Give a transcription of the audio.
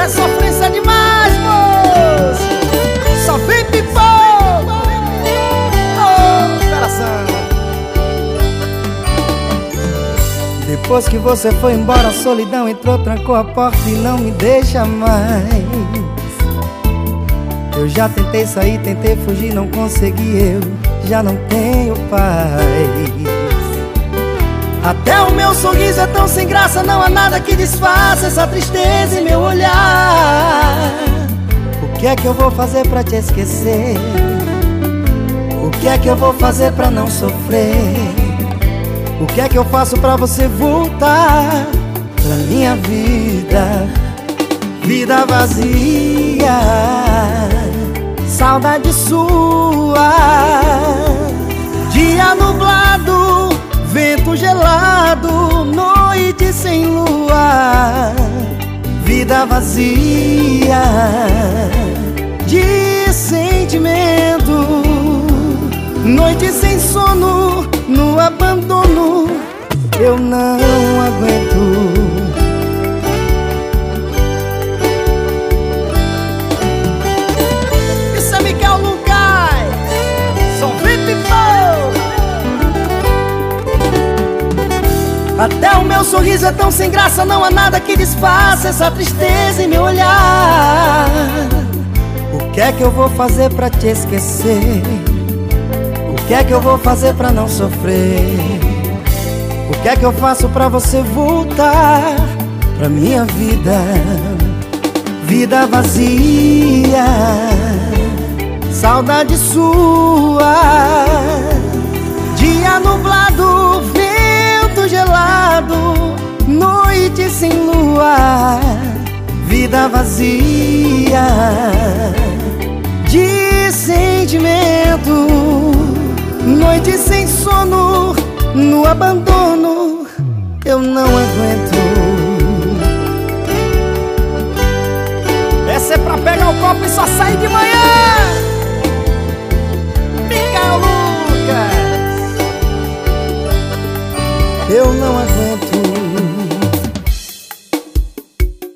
é sofrência demais, moço. Só vem pipoca. Oh, coração. Depois que você foi embora, a solidão entrou, trancou a porta e não me deixa mais. Eu já tentei sair, tentei fugir, não consegui, eu já não tenho paz. Até o meu sorriso é tão sem graça, não há nada que disfarce essa tristeza em meu olhar. O que é que eu vou fazer pra te esquecer? O que é que eu vou fazer pra não sofrer? O que é que eu faço pra você voltar pra minha vida? Vida vazia, saudade sua. Dia nublado, vento gelado, noite sem lua. Vida vazia de sentimento, noite sem sono, no abandono eu não aguento. Isso é Miguel Lucas, só vem pipoca. Até o meu sorriso é tão sem graça, não há nada que disfarce essa tristeza em meu olhar. O que é que eu vou fazer pra te esquecer? O que é que eu vou fazer pra não sofrer? O que é que eu faço pra você voltar pra minha vida? Vida vazia, saudade sua. Dia nublado, vento gelado, noite sem lua. Vida vazia de sentimento, noite sem sono, no abandono eu não aguento. Essa é pra pegar o copo e só sair de manhã.